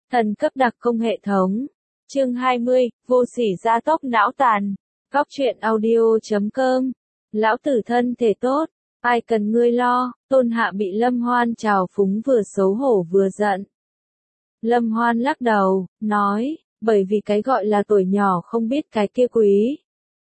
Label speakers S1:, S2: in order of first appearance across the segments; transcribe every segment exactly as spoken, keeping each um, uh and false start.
S1: Thần cấp đặc công hệ thống. Chương hai mươi, vô sỉ gia tốc não tàn. Góc truyện audio chấm com. Lão tử thân thể tốt, ai cần ngươi lo. Tôn Hạ bị Lâm Hoan trào phúng vừa xấu hổ vừa giận. Lâm Hoan lắc đầu, nói, bởi vì cái gọi là tuổi nhỏ không biết cái kia quý.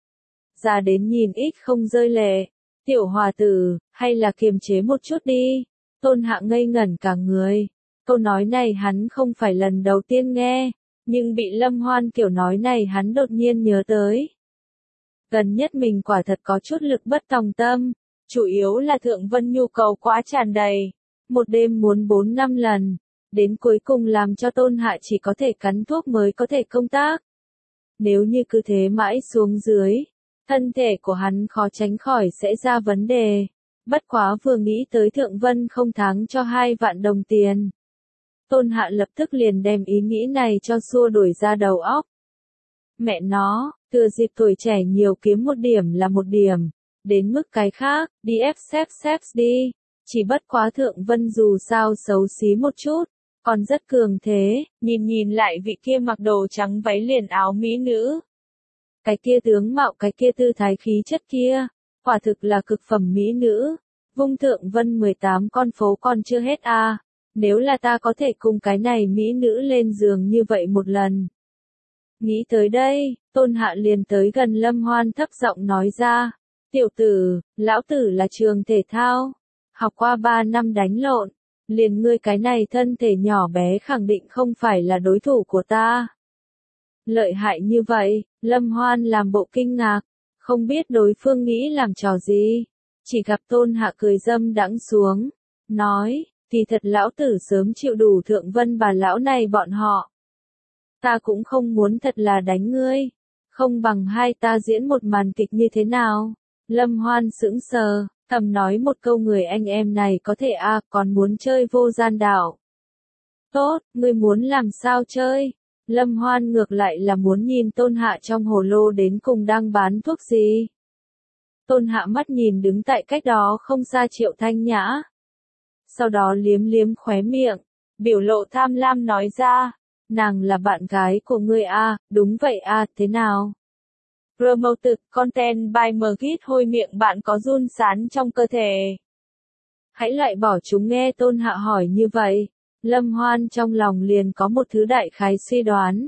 S1: Già đến nhìn ít không rơi lệ. Tiểu hòa tử, hay là kiềm chế một chút đi. Tôn Hạ ngây ngẩn cả người. Câu nói này hắn không phải lần đầu tiên nghe, nhưng bị Lâm Hoan kiểu nói này hắn đột nhiên nhớ tới. Gần nhất mình quả thật có chút lực bất tòng tâm, chủ yếu là Thượng Vân nhu cầu quá tràn đầy, một đêm muốn bốn năm lần, đến cuối cùng làm cho Tôn Hạ chỉ có thể cắn thuốc mới có thể công tác. Nếu như cứ thế mãi xuống dưới, thân thể của hắn khó tránh khỏi sẽ ra vấn đề, bất quá vừa nghĩ tới Thượng Vân không tháng cho hai vạn đồng tiền. Tôn Hạ lập tức liền đem ý nghĩ này cho xua đuổi ra đầu óc. Mẹ nó, thừa dịp tuổi trẻ nhiều kiếm một điểm là một điểm, đến mức cái khác, đi ép xếp xếp đi, chỉ bất quá Thượng Vân dù sao xấu xí một chút, còn rất cường thế, nhìn nhìn lại vị kia mặc đồ trắng váy liền áo mỹ nữ. Cái kia tướng mạo cái kia tư thái khí chất kia, quả thực là cực phẩm mỹ nữ, vung Thượng Vân mười tám con phố còn chưa hết à. Nếu là ta có thể cùng cái này mỹ nữ lên giường như vậy một lần. Nghĩ tới đây, Tôn Hạ liền tới gần Lâm Hoan thấp giọng nói ra. Tiểu tử, lão tử là trường thể thao. Học qua ba năm đánh lộn. Liền ngươi cái này thân thể nhỏ bé khẳng định không phải là đối thủ của ta. Lợi hại như vậy, Lâm Hoan làm bộ kinh ngạc. Không biết đối phương nghĩ làm trò gì. Chỉ gặp Tôn Hạ cười dâm đãng xuống. Nói. Thì thật lão tử sớm chịu đủ Thượng Vân bà lão này bọn họ. Ta cũng không muốn thật là đánh ngươi. Không bằng hai ta diễn một màn kịch như thế nào. Lâm Hoan sững sờ, thầm nói một câu người anh em này có thể à còn muốn chơi vô gian đạo. Tốt, ngươi muốn làm sao chơi? Lâm Hoan ngược lại là muốn nhìn Tôn Hạ trong hồ lô đến cùng đang bán thuốc gì. Tôn Hạ mắt nhìn đứng tại cách đó không xa Triệu Thanh Nhã. Sau đó liếm liếm khóe miệng, biểu lộ tham lam nói ra, nàng là bạn gái của ngươi à, đúng vậy à, thế nào? Promoted content by Mgit hôi miệng bạn có run sán trong cơ thể. Hãy loại bỏ chúng nghe Tôn Hạ hỏi như vậy, Lâm Hoan trong lòng liền có một thứ đại khái suy đoán.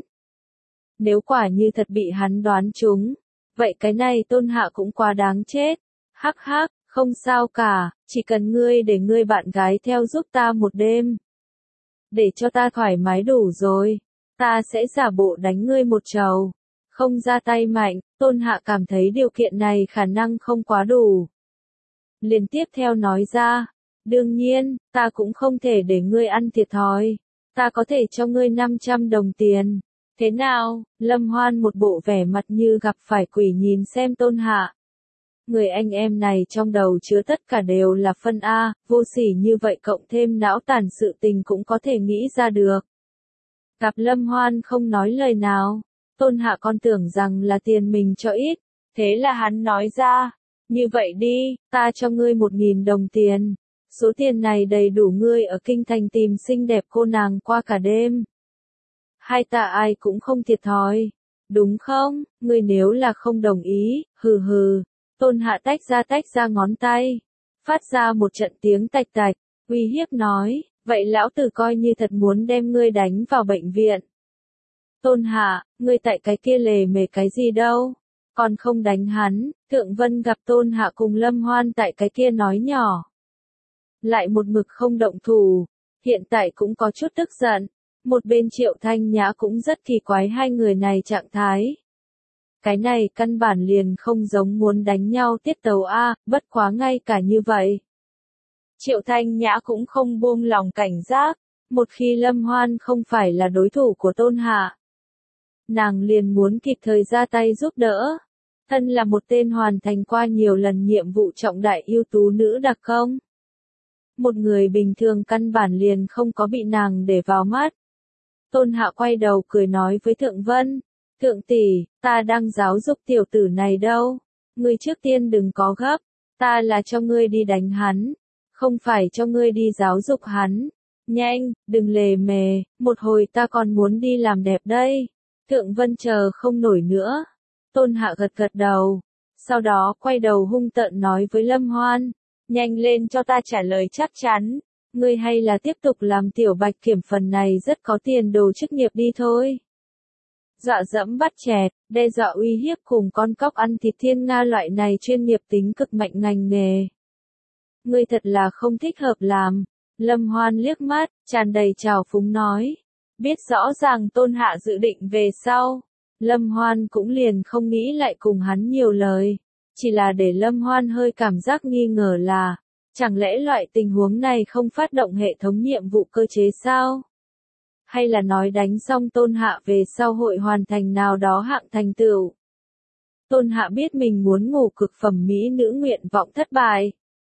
S1: Nếu quả như thật bị hắn đoán chúng, vậy cái này Tôn Hạ cũng quá đáng chết, hắc hắc. Không sao cả, chỉ cần ngươi để ngươi bạn gái theo giúp ta một đêm. Để cho ta thoải mái đủ rồi, ta sẽ giả bộ đánh ngươi một trầu. Không ra tay mạnh, Tôn Hạ cảm thấy điều kiện này khả năng không quá đủ. Liền tiếp theo nói ra, đương nhiên, ta cũng không thể để ngươi ăn thiệt thòi. Ta có thể cho ngươi năm trăm đồng tiền. Thế nào? Lâm Hoan một bộ vẻ mặt như gặp phải quỷ nhìn xem Tôn Hạ. Người anh em này trong đầu chứa tất cả đều là phân A, vô sỉ như vậy cộng thêm não tàn sự tình cũng có thể nghĩ ra được. Gặp Lâm Hoan không nói lời nào, Tôn Hạ con tưởng rằng là tiền mình cho ít, thế là hắn nói ra, như vậy đi, ta cho ngươi một nghìn đồng tiền, số tiền này đầy đủ ngươi ở kinh thành tìm xinh đẹp cô nàng qua cả đêm. Hai ta ai cũng không thiệt thòi, đúng không, ngươi nếu là không đồng ý, hừ hừ. Tôn Hạ tách ra tách ra ngón tay, phát ra một trận tiếng tạch tạch, uy hiếp nói, vậy lão tử coi như thật muốn đem ngươi đánh vào bệnh viện. Tôn Hạ, ngươi tại cái kia lề mề cái gì đâu, còn không đánh hắn. Thượng Vân gặp Tôn Hạ cùng Lâm Hoan tại cái kia nói nhỏ. Lại một mực không động thủ, hiện tại cũng có chút tức giận, một bên Triệu Thanh Nhã cũng rất kỳ quái hai người này trạng thái. Cái này căn bản liền không giống muốn đánh nhau tiết tấu A, bất quá ngay cả như vậy. Triệu Thanh Nhã cũng không buông lòng cảnh giác, một khi Lâm Hoan không phải là đối thủ của Tôn Hạ. Nàng liền muốn kịp thời ra tay giúp đỡ. Thân là một tên hoàn thành qua nhiều lần nhiệm vụ trọng đại ưu tú nữ đặc công. Một người bình thường căn bản liền không có bị nàng để vào mắt. Tôn Hạ quay đầu cười nói với Thượng Vân. Thượng tỷ, ta đang giáo dục tiểu tử này đâu. Ngươi trước tiên đừng có gấp. Ta là cho ngươi đi đánh hắn. Không phải cho ngươi đi giáo dục hắn. Nhanh, đừng lề mề, một hồi ta còn muốn đi làm đẹp đây. Thượng Vân chờ không nổi nữa. Tôn Hạ gật gật đầu. Sau đó quay đầu hung tợn nói với Lâm Hoan. Nhanh lên cho ta trả lời chắc chắn. Ngươi hay là tiếp tục làm tiểu bạch kiểm phần này rất có tiền đồ chức nghiệp đi thôi. Dọa dẫm bắt chẹt, đe dọa uy hiếp cùng con cóc ăn thịt thiên nga loại này chuyên nghiệp tính cực mạnh ngành nghề. Ngươi thật là không thích hợp làm. Lâm Hoan liếc mắt, tràn đầy trào phúng nói. Biết rõ ràng Tôn Hạ dự định về sau. Lâm Hoan cũng liền không nghĩ lại cùng hắn nhiều lời. Chỉ là để Lâm Hoan hơi cảm giác nghi ngờ là, chẳng lẽ loại tình huống này không phát động hệ thống nhiệm vụ cơ chế sao? Hay là nói đánh xong Tôn Hạ về sau hội hoàn thành nào đó hạng thành tựu? Tôn Hạ biết mình muốn ngủ cực phẩm mỹ nữ nguyện vọng thất bại.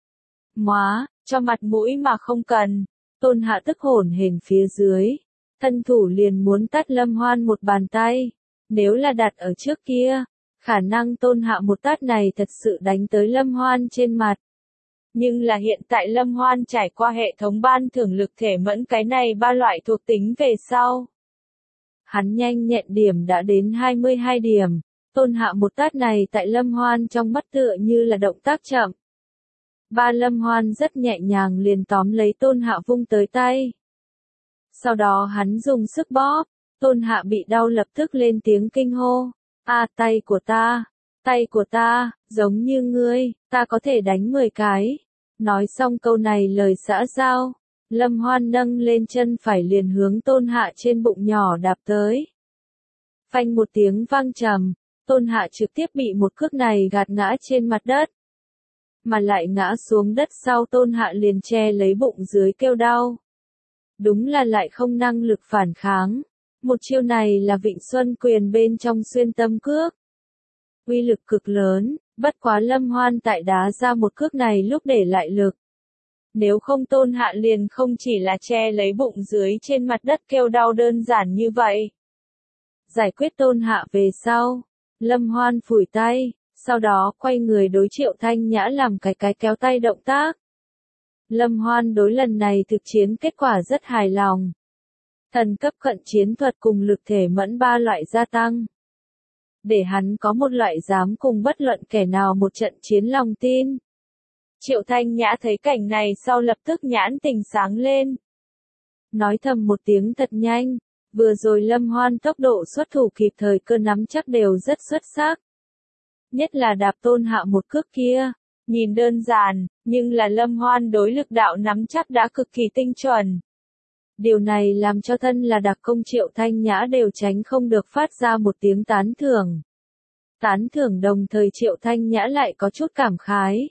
S1: Móa, cho mặt mũi mà không cần. Tôn Hạ tức hổn hển phía dưới. Thân thủ liền muốn tát Lâm Hoan một bàn tay. Nếu là đặt ở trước kia, khả năng Tôn Hạ một tát này thật sự đánh tới Lâm Hoan trên mặt. Nhưng là hiện tại Lâm Hoan trải qua hệ thống ban thưởng lực thể mẫn cái này ba loại thuộc tính về sau. Hắn nhanh nhẹn điểm đã đến hai mươi hai điểm. Tôn Hạ một tát này tại Lâm Hoan trong mắt tựa như là động tác chậm. Ba Lâm Hoan rất nhẹ nhàng liền tóm lấy Tôn Hạ vung tới tay. Sau đó hắn dùng sức bóp. Tôn Hạ bị đau lập tức lên tiếng kinh hô. À, tay của ta, tay của ta, giống như ngươi, ta có thể đánh mười cái. Nói xong câu này lời xã giao, Lâm Hoan nâng lên chân phải liền hướng Tôn Hạ trên bụng nhỏ đạp tới. Phanh một tiếng vang trầm, Tôn Hạ trực tiếp bị một cước này gạt ngã trên mặt đất. Mà lại ngã xuống đất sau Tôn Hạ liền che lấy bụng dưới kêu đau. Đúng là lại không năng lực phản kháng. Một chiêu này là Vịnh Xuân Quyền bên trong xuyên tâm cước. Uy lực cực lớn, bất quá Lâm Hoan tại đá ra một cước này lúc để lại lực. Nếu không Tôn Hạ liền không chỉ là che lấy bụng dưới trên mặt đất kêu đau đơn giản như vậy. Giải quyết Tôn Hạ về sau, Lâm Hoan phủi tay, sau đó quay người đối Triệu Thanh Nhã làm cái cái kéo tay động tác. Lâm Hoan đối lần này thực chiến kết quả rất hài lòng. Thần cấp cận chiến thuật cùng lực thể mẫn ba loại gia tăng. Để hắn có một loại dám cùng bất luận kẻ nào một trận chiến lòng tin. Triệu Thanh Nhã thấy cảnh này sau lập tức nhãn tình sáng lên. Nói thầm một tiếng thật nhanh, vừa rồi Lâm Hoan tốc độ xuất thủ kịp thời cơ nắm chắc đều rất xuất sắc. Nhất là đạp Tôn Hạ một cước kia, nhìn đơn giản, nhưng là Lâm Hoan đối lực đạo nắm chắc đã cực kỳ tinh chuẩn. Điều này làm cho thân là đặc công Triệu Thanh Nhã đều tránh không được phát ra một tiếng tán thưởng. Tán thưởng đồng thời Triệu Thanh Nhã lại có chút cảm khái.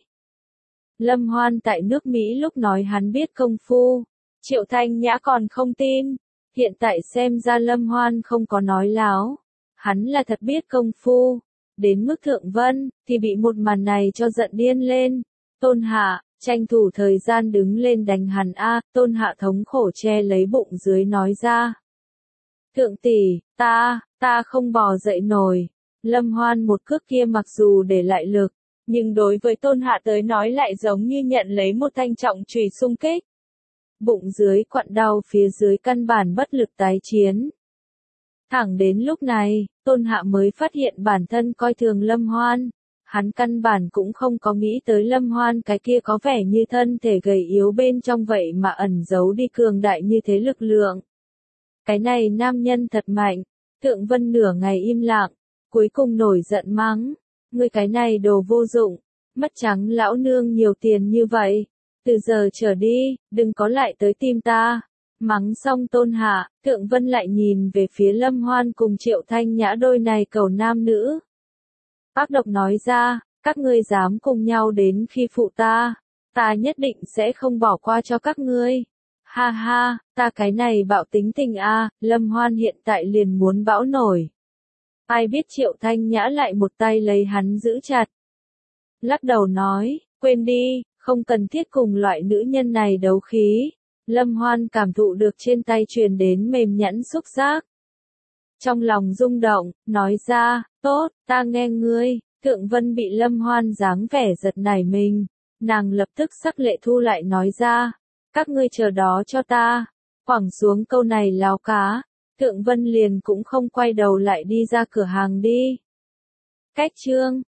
S1: Lâm Hoan tại nước Mỹ lúc nói hắn biết công phu, Triệu Thanh Nhã còn không tin. Hiện tại xem ra Lâm Hoan không có nói láo. Hắn là thật biết công phu. Đến mức Thượng Vân, thì bị một màn này cho giận điên lên. Tôn Hạ, tranh thủ thời gian đứng lên đánh hắn a. Tôn Hạ thống khổ che lấy bụng dưới nói ra. Thượng tỷ, ta, ta không bò dậy nổi. Lâm Hoan một cước kia mặc dù để lại lực, nhưng đối với Tôn Hạ tới nói lại giống như nhận lấy một thanh trọng chùy xung kích. Bụng dưới quặn đau phía dưới căn bản bất lực tái chiến. Thẳng đến lúc này, Tôn Hạ mới phát hiện bản thân coi thường Lâm Hoan. Hắn căn bản cũng không có nghĩ tới Lâm Hoan cái kia có vẻ như thân thể gầy yếu bên trong vậy mà ẩn giấu đi cường đại như thế lực lượng. Cái này nam nhân thật mạnh. Thượng Vân nửa ngày im lặng, cuối cùng nổi giận mắng. Ngươi cái này đồ vô dụng, mất trắng lão nương nhiều tiền như vậy. Từ giờ trở đi, đừng có lại tới tìm ta. Mắng xong Tôn Hạ, Thượng Vân lại nhìn về phía Lâm Hoan cùng Triệu Thanh Nhã đôi này cầu nam nữ. Ác độc nói ra, các ngươi dám cùng nhau đến khi phụ ta, ta nhất định sẽ không bỏ qua cho các ngươi. Ha ha, ta cái này bạo tính tình a. Lâm Hoan hiện tại liền muốn bão nổi. Ai biết Triệu Thanh Nhã lại một tay lấy hắn giữ chặt. Lắc đầu nói, quên đi, không cần thiết cùng loại nữ nhân này đấu khí. Lâm Hoan cảm thụ được trên tay truyền đến mềm nhẵn xúc giác. Trong lòng rung động, nói ra, tốt, ta nghe ngươi. Thượng Vân bị Lâm Hoan dáng vẻ giật nảy mình. Nàng lập tức sắc lệ thu lại nói ra, các ngươi chờ đó cho ta. Quẳng xuống câu này láo cá, Thượng Vân liền cũng không quay đầu lại đi ra cửa hàng đi. Cách chương